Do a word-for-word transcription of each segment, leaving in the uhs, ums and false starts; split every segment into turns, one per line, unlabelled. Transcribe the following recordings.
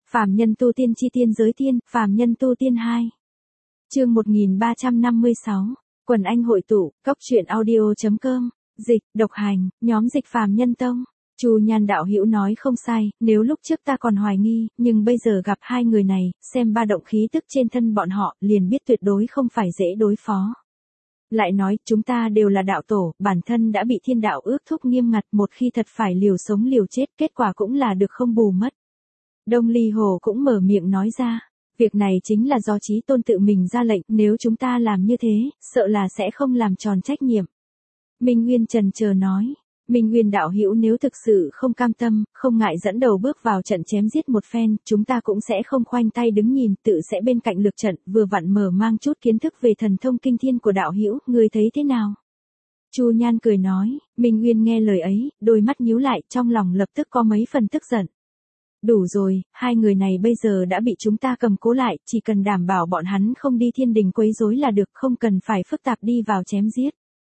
Phàm nhân tu tiên chi tiên giới tiên, phàm nhân tu tiên hai. Chương một nghìn ba trăm năm mươi sáu. Quần anh hội tụ, cốc truyện audio chấm com, dịch, độc hành, nhóm dịch phàm nhân tông. Chu Nhan đạo hữu nói không sai, nếu lúc trước ta còn hoài nghi, nhưng bây giờ gặp hai người này, xem ba động khí tức trên thân bọn họ, liền biết tuyệt đối không phải dễ đối phó. Lại nói, chúng ta đều là đạo tổ, bản thân đã bị thiên đạo ước thúc nghiêm ngặt, một khi thật phải liều sống liều chết, kết quả cũng là được không bù mất. Đông Ly Hồ cũng mở miệng nói ra, việc này chính là do Chí Tôn tự mình ra lệnh, nếu chúng ta làm như thế, sợ là sẽ không làm tròn trách nhiệm. Minh Nguyên chần chờ nói, Minh Nguyên đạo hữu nếu thực sự không cam tâm, không ngại dẫn đầu bước vào trận chém giết một phen, chúng ta cũng sẽ không khoanh tay đứng nhìn, tự sẽ bên cạnh lược trận, vừa vặn mở mang chút kiến thức về thần thông kinh thiên của đạo hữu, người thấy thế nào? Chu Nhan cười nói, Minh Nguyên nghe lời ấy, đôi mắt nhíu lại, trong lòng lập tức có mấy phần tức giận. Đủ rồi, hai người này bây giờ đã bị chúng ta cầm cố lại, chỉ cần đảm bảo bọn hắn không đi thiên đình quấy rối là được, không cần phải phức tạp đi vào chém giết.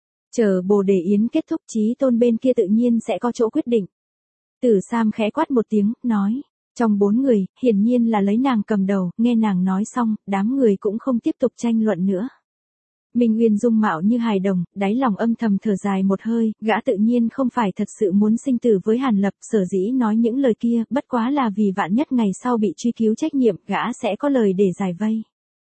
Chờ Bồ Đề Yến kết thúc, Chí Tôn bên kia tự nhiên sẽ có chỗ quyết định. Tử Sam khẽ quát một tiếng, nói, trong bốn người, hiển nhiên là lấy nàng cầm đầu, nghe nàng nói xong, đám người cũng không tiếp tục tranh luận nữa. Minh Nguyên dung mạo như hài đồng, đáy lòng âm thầm thở dài một hơi, gã tự nhiên không phải thật sự muốn sinh tử với Hàn Lập, sở dĩ nói những lời kia, bất quá là vì vạn nhất ngày sau bị truy cứu trách nhiệm, gã sẽ có lời để giải vây.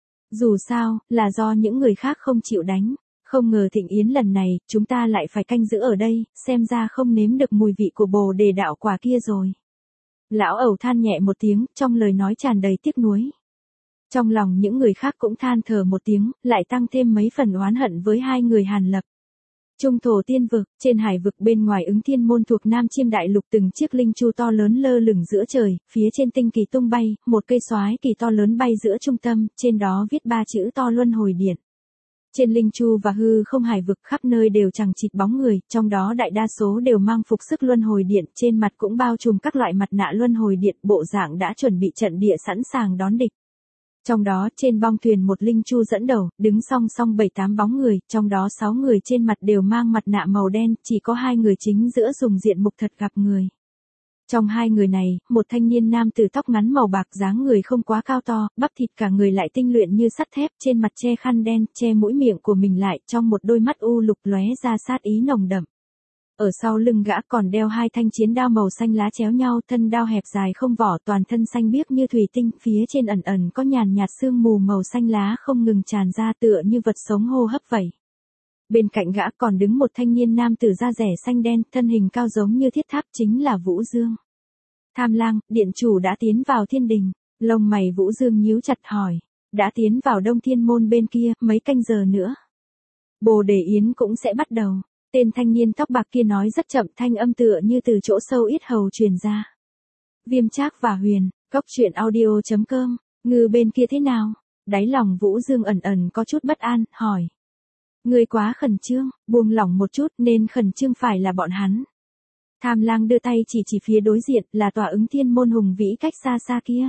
Dù sao, là do những người khác không chịu đánh, không ngờ Thịnh Yến lần này, chúng ta lại phải canh giữ ở đây, xem ra không nếm được mùi vị của Bồ Đề đạo quả kia rồi. Lão Ẩu than nhẹ một tiếng, trong lời nói tràn đầy tiếc nuối. Trong lòng những người khác cũng than thở một tiếng, lại tăng thêm mấy phần oán hận với hai người Hàn Lập. Trung thổ tiên vực, trên hải vực bên ngoài Ứng Thiên Môn thuộc Nam Chiêm Đại Lục, từng chiếc linh chu to lớn lơ lửng giữa trời, phía trên tinh kỳ tung bay, một cây soái kỳ to lớn bay giữa trung tâm, trên đó viết ba chữ to Luân Hồi Điện. Trên linh chu và hư không hải vực khắp nơi đều chằng chịt bóng người, trong đó đại đa số đều mang phục sức Luân Hồi Điện, trên mặt cũng bao trùm các loại mặt nạ Luân Hồi Điện, bộ dạng đã chuẩn bị trận địa sẵn sàng đón địch. Trong đó, trên bong thuyền một linh chu dẫn đầu, đứng song song bảy tám bóng người, trong đó sáu người trên mặt đều mang mặt nạ màu đen, chỉ có hai người chính giữa dùng diện mục thật gặp người. Trong hai người này, một thanh niên nam tử tóc ngắn màu bạc, dáng người không quá cao to, bắp thịt cả người lại tinh luyện như sắt thép, trên mặt che khăn đen, che mũi miệng của mình lại, trong một đôi mắt u lục lóe ra sát ý nồng đậm. Ở sau lưng gã còn đeo hai thanh chiến đao màu xanh lá chéo nhau, thân đao hẹp dài không vỏ, toàn thân xanh biếc như thủy tinh, phía trên ẩn ẩn có nhàn nhạt sương mù màu xanh lá không ngừng tràn ra, tựa như vật sống hô hấp vậy. Bên cạnh gã còn đứng một thanh niên nam tử da rẻ xanh đen, thân hình cao giống như thiết tháp, chính là Vũ Dương. Tham Lang, điện chủ đã tiến vào thiên đình. Lông mày Vũ Dương nhíu chặt hỏi, đã tiến vào Đông Thiên Môn bên kia, mấy canh giờ nữa Bồ Đề Yến cũng sẽ bắt đầu. Tên thanh niên tóc bạc kia nói rất chậm, thanh âm tựa như từ chỗ sâu yết hầu truyền ra. Viêm Trác và Huyền, cốc truyện audio chấm com, ngư bên kia thế nào? Đáy lòng Vũ Dương ẩn ẩn có chút bất an, hỏi. Ngươi quá khẩn trương, buông lỏng một chút, nên khẩn trương phải là bọn hắn. Tham Lang đưa tay chỉ chỉ phía đối diện, là tòa Ứng Thiên Môn hùng vĩ cách xa xa kia.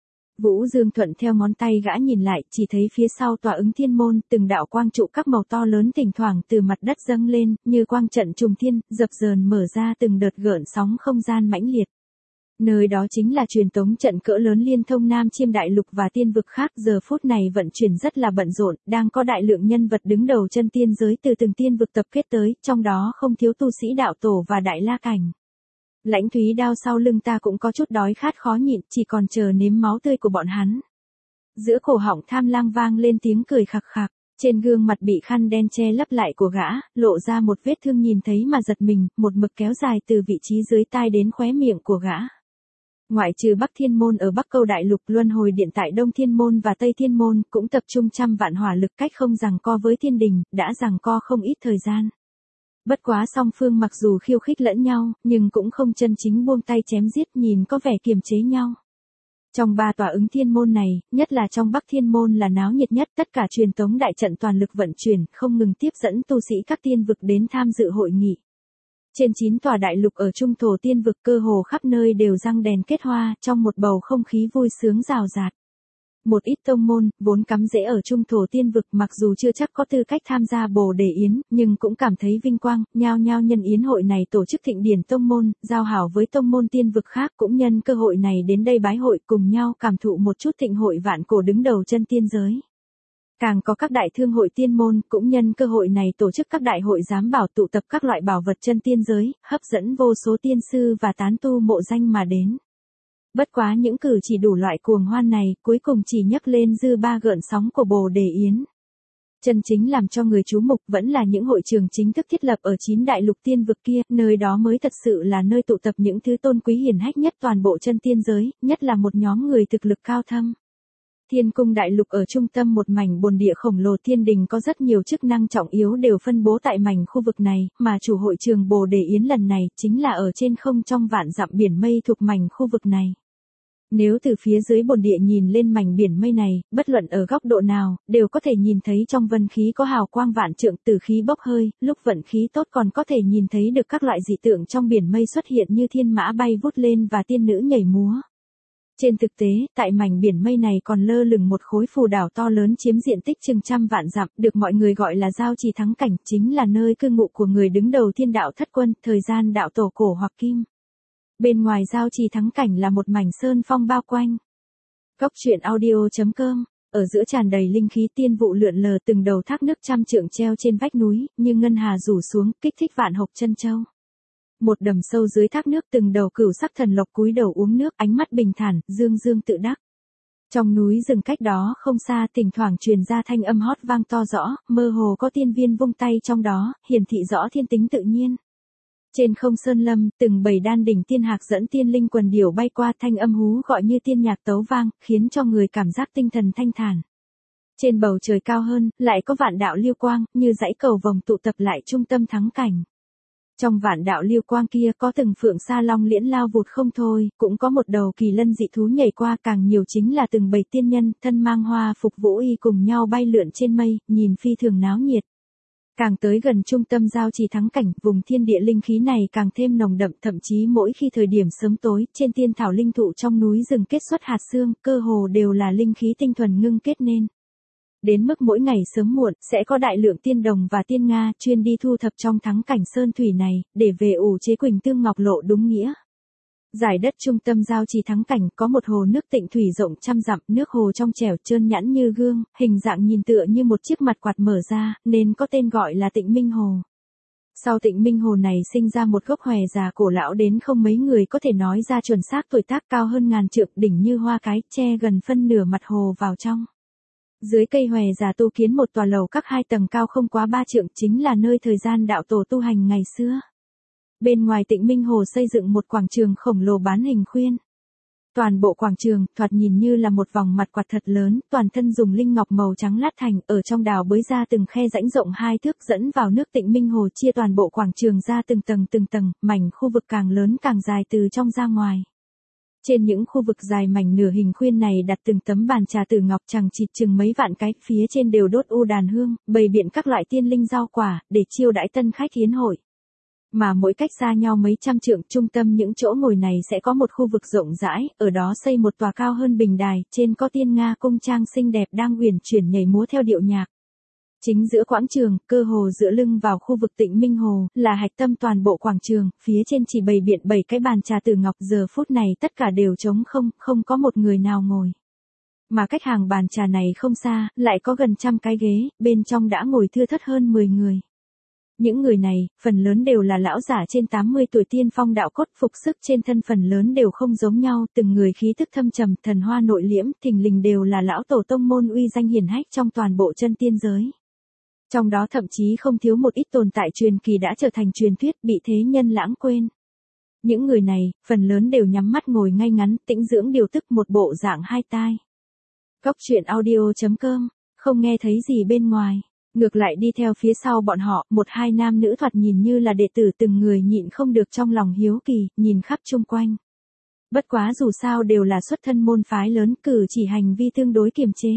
Vũ Dương thuận theo ngón tay gã nhìn lại, chỉ thấy phía sau tòa Ứng Thiên Môn, từng đạo quang trụ các màu to lớn thỉnh thoảng từ mặt đất dâng lên, như quang trận trùng thiên, dập dờn mở ra từng đợt gợn sóng không gian mãnh liệt. Nơi đó chính là truyền tống trận cỡ lớn liên thông Nam Chiêm Đại Lục và tiên vực khác, giờ phút này vận chuyển rất là bận rộn, đang có đại lượng nhân vật đứng đầu chân tiên giới từ từng tiên vực tập kết tới, trong đó không thiếu tu sĩ đạo tổ và đại la cảnh. Lãnh Thúy Đao sau lưng ta cũng có chút đói khát khó nhịn, chỉ còn chờ nếm máu tươi của bọn hắn. Giữa cổ họng Tham Lang vang lên tiếng cười khặc khặc, trên gương mặt bị khăn đen che lấp lại của gã, lộ ra một vết thương nhìn thấy mà giật mình, một mực kéo dài từ vị trí dưới tai đến khóe miệng của gã. Ngoại trừ Bắc Thiên Môn ở Bắc Câu Đại Lục, Luân Hồi Điện tại Đông Thiên Môn và Tây Thiên Môn cũng tập trung trăm vạn hỏa lực, cách không giằng co với thiên đình, đã giằng co không ít thời gian. Bất quá song phương mặc dù khiêu khích lẫn nhau, nhưng cũng không chân chính buông tay chém giết, nhìn có vẻ kiềm chế nhau. Trong ba tòa Ứng Thiên Môn này, nhất là trong Bắc Thiên Môn là náo nhiệt nhất, tất cả truyền tống đại trận toàn lực vận chuyển, không ngừng tiếp dẫn tu sĩ các tiên vực đến tham dự hội nghị. Trên chín tòa đại lục ở trung thổ tiên vực cơ hồ khắp nơi đều răng đèn kết hoa, trong một bầu không khí vui sướng rào rạt. Một ít tông môn, vốn cắm rễ ở trung thổ tiên vực mặc dù chưa chắc có tư cách tham gia Bồ Đề Yến, nhưng cũng cảm thấy vinh quang, nhao nhao nhân yến hội này tổ chức thịnh điển tông môn, giao hảo với tông môn tiên vực khác cũng nhân cơ hội này đến đây bái hội cùng nhau cảm thụ một chút thịnh hội vạn cổ đứng đầu chân tiên giới. Càng có các đại thương hội tiên môn cũng nhân cơ hội này tổ chức các đại hội giám bảo tụ tập các loại bảo vật chân tiên giới, hấp dẫn vô số tiên sư và tán tu mộ danh mà đến. Bất quá những cử chỉ đủ loại cuồng hoan này cuối cùng chỉ nhấc lên dư ba gợn sóng của Bồ Đề Yến. Chân chính làm cho người chú mục vẫn là những hội trường chính thức thiết lập ở chín đại lục tiên vực kia, nơi đó mới thật sự là nơi tụ tập những thứ tôn quý hiển hách nhất toàn bộ chân tiên giới, nhất là một nhóm người thực lực cao thâm. Thiên cung đại lục ở trung tâm một mảnh bồn địa khổng lồ thiên đình có rất nhiều chức năng trọng yếu đều phân bố tại mảnh khu vực này, mà chủ hội trường Bồ Đề Yến lần này chính là ở trên không trong vạn dặm biển mây thuộc mảnh khu vực này. Nếu từ phía dưới bồn địa nhìn lên mảnh biển mây này, bất luận ở góc độ nào, đều có thể nhìn thấy trong vân khí có hào quang vạn trượng tử khí bốc hơi, lúc vận khí tốt còn có thể nhìn thấy được các loại dị tượng trong biển mây xuất hiện như thiên mã bay vút lên và tiên nữ nhảy múa. Trên thực tế, tại mảnh biển mây này còn lơ lửng một khối phù đảo to lớn chiếm diện tích chừng trăm vạn dặm, được mọi người gọi là Giao Trì Thắng Cảnh, chính là nơi cư ngụ của người đứng đầu thiên đạo thất quân, thời gian đạo tổ cổ hoặc kim. Bên ngoài Giao Trì Thắng Cảnh là một mảnh sơn phong bao quanh. Góc truyện audio chấm com, ở giữa tràn đầy linh khí tiên vụ lượn lờ từng đầu thác nước trăm trượng treo trên vách núi, như ngân hà rủ xuống, kích thích vạn hộc chân châu. Một đầm sâu dưới thác nước từng đầu cửu sắc thần lộc cúi đầu uống nước, ánh mắt bình thản, dương dương tự đắc. Trong núi rừng cách đó không xa thỉnh thoảng truyền ra thanh âm hót vang to rõ, mơ hồ có tiên viên vung tay trong đó, hiển thị rõ thiên tính tự nhiên. Trên không sơn lâm, từng bầy đan đỉnh tiên hạc dẫn tiên linh quần điểu bay qua, thanh âm hú gọi như tiên nhạc tấu vang, khiến cho người cảm giác tinh thần thanh thản. Trên bầu trời cao hơn, lại có vạn đạo lưu quang, như dãy cầu vồng tụ tập lại trung tâm thắng cảnh. Trong vạn đạo lưu quang kia có từng phượng sa long liễn lao vụt không thôi, cũng có một đầu kỳ lân dị thú nhảy qua, càng nhiều chính là từng bầy tiên nhân, thân mang hoa phục vũ y cùng nhau bay lượn trên mây, nhìn phi thường náo nhiệt. Càng tới gần trung tâm Giao Trì Thắng Cảnh, vùng thiên địa linh khí này càng thêm nồng đậm, thậm chí mỗi khi thời điểm sớm tối, trên tiên thảo linh thụ trong núi rừng kết xuất hạt xương, cơ hồ đều là linh khí tinh thuần ngưng kết nên. Đến mức mỗi ngày sớm muộn, sẽ có đại lượng tiên đồng và tiên Nga chuyên đi thu thập trong thắng cảnh sơn thủy này, để về ủ chế quỳnh tương ngọc lộ đúng nghĩa. Giải đất trung tâm Giao Trì Thắng Cảnh có một hồ nước tịnh thủy rộng trăm dặm, nước hồ trong trẻo trơn nhẵn như gương, hình dạng nhìn tựa như một chiếc mặt quạt mở ra, nên có tên gọi là Tịnh Minh Hồ. Sau Tịnh Minh Hồ này sinh ra một gốc hòe già cổ lão đến không mấy người có thể nói ra chuẩn xác tuổi tác, cao hơn ngàn trượng, đỉnh như hoa cái, che gần phân nửa mặt hồ vào trong. Dưới cây hòe già tu kiến một tòa lầu các hai tầng cao không quá ba trượng, chính là nơi thời gian đạo tổ tu hành ngày xưa. Bên ngoài Tịnh Minh Hồ xây dựng một quảng trường khổng lồ bán hình khuyên. Toàn bộ quảng trường, thoạt nhìn như là một vòng mặt quạt thật lớn, toàn thân dùng linh ngọc màu trắng lát thành, ở trong đào bới ra từng khe rãnh rộng hai thước dẫn vào nước Tịnh Minh Hồ, chia toàn bộ quảng trường ra từng tầng từng tầng, mảnh khu vực càng lớn càng dài từ trong ra ngoài. Trên những khu vực dài mảnh nửa hình khuyên này đặt từng tấm bàn trà tử ngọc chằng chịt chừng mấy vạn cái, phía trên đều đốt u đàn hương, bày biện các loại tiên linh rau quả, để chiêu đãi tân khách yến hội. Mà mỗi cách xa nhau mấy trăm trượng, trung tâm những chỗ ngồi này sẽ có một khu vực rộng rãi, ở đó xây một tòa cao hơn bình đài, trên có tiên Nga cung trang xinh đẹp đang uyển chuyển nhảy múa theo điệu nhạc. Chính giữa quảng trường, cơ hồ dựa lưng vào khu vực Tịnh Minh Hồ, là hạch tâm toàn bộ quảng trường, phía trên chỉ bày biện bảy cái bàn trà tử ngọc, giờ phút này tất cả đều trống không, không có một người nào ngồi. Mà cách hàng bàn trà này không xa, lại có gần trăm cái ghế, bên trong đã ngồi thưa thớt hơn mười người. Những người này, phần lớn đều là lão giả trên tám mươi tuổi tiên phong đạo cốt, phục sức trên thân phần lớn đều không giống nhau, từng người khí tức thâm trầm, thần hoa nội liễm, thình lình đều là lão tổ tông môn uy danh hiển hách trong toàn bộ chân tiên giới. Trong đó thậm chí không thiếu một ít tồn tại truyền kỳ đã trở thành truyền thuyết, bị thế nhân lãng quên. Những người này, phần lớn đều nhắm mắt ngồi ngay ngắn, tĩnh dưỡng điều tức, một bộ dạng hai tai. Góc truyện audio chấm com, không nghe thấy gì bên ngoài. Ngược lại đi theo phía sau bọn họ, một hai nam nữ thoạt nhìn như là đệ tử, từng người nhịn không được trong lòng hiếu kỳ, nhìn khắp chung quanh. Bất quá dù sao đều là xuất thân môn phái lớn, cử chỉ hành vi tương đối kiềm chế.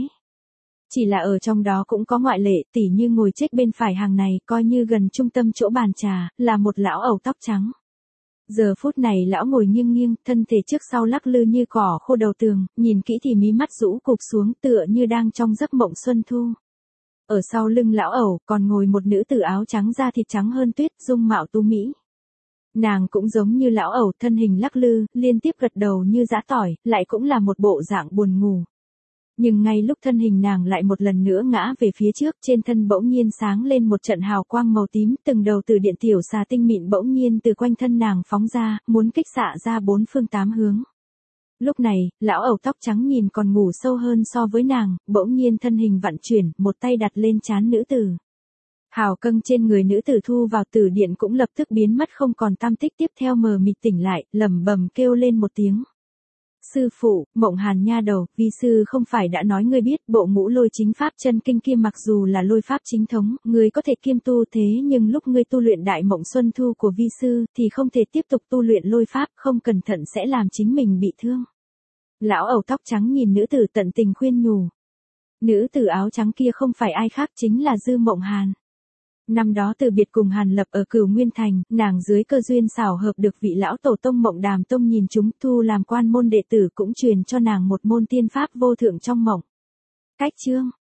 Chỉ là ở trong đó cũng có ngoại lệ, tỉ như ngồi chết bên phải hàng này, coi như gần trung tâm chỗ bàn trà, là một lão ẩu tóc trắng. Giờ phút này lão ngồi nghiêng nghiêng, thân thể trước sau lắc lư như cỏ khô đầu tường, nhìn kỹ thì mí mắt rũ cụp xuống tựa như đang trong giấc mộng xuân thu. Ở sau lưng lão ẩu còn ngồi một nữ tử áo trắng da thịt trắng hơn tuyết, dung mạo tú mỹ. Nàng cũng giống như lão ẩu, thân hình lắc lư, liên tiếp gật đầu như giã tỏi, lại cũng là một bộ dạng buồn ngủ. Nhưng ngay lúc thân hình nàng lại một lần nữa ngã về phía trước, trên thân bỗng nhiên sáng lên một trận hào quang màu tím, từng đầu từ điện tiểu xà tinh mịn bỗng nhiên từ quanh thân nàng phóng ra, muốn kích xạ ra bốn phương tám hướng. Lúc này, lão ẩu tóc trắng nhìn còn ngủ sâu hơn so với nàng, bỗng nhiên thân hình vặn chuyển, một tay đặt lên trán nữ tử. Hào câng trên người nữ tử thu vào tử điện cũng lập tức biến mất không còn tăm tích, tiếp theo mờ mịt tỉnh lại, lẩm bẩm kêu lên một tiếng. Sư phụ, Mộng Hàn nha đầu, vi sư không phải đã nói ngươi biết, bộ ngũ lôi chính pháp chân kinh kia mặc dù là lôi pháp chính thống, ngươi có thể kiêm tu thế nhưng lúc ngươi tu luyện đại mộng xuân thu của vi sư, thì không thể tiếp tục tu luyện lôi pháp, không cẩn thận sẽ làm chính mình bị thương. Lão ẩu tóc trắng nhìn nữ tử tận tình khuyên nhủ. Nữ tử áo trắng kia không phải ai khác chính là Dư Mộng Hàn. Năm đó từ biệt cùng Hàn Lập ở Cửu Nguyên Thành, nàng dưới cơ duyên xảo hợp được vị lão tổ tông Mộng Đàm Tông nhìn chúng, thu làm quan môn đệ tử cũng truyền cho nàng một môn tiên pháp vô thượng trong mộng. Cách chương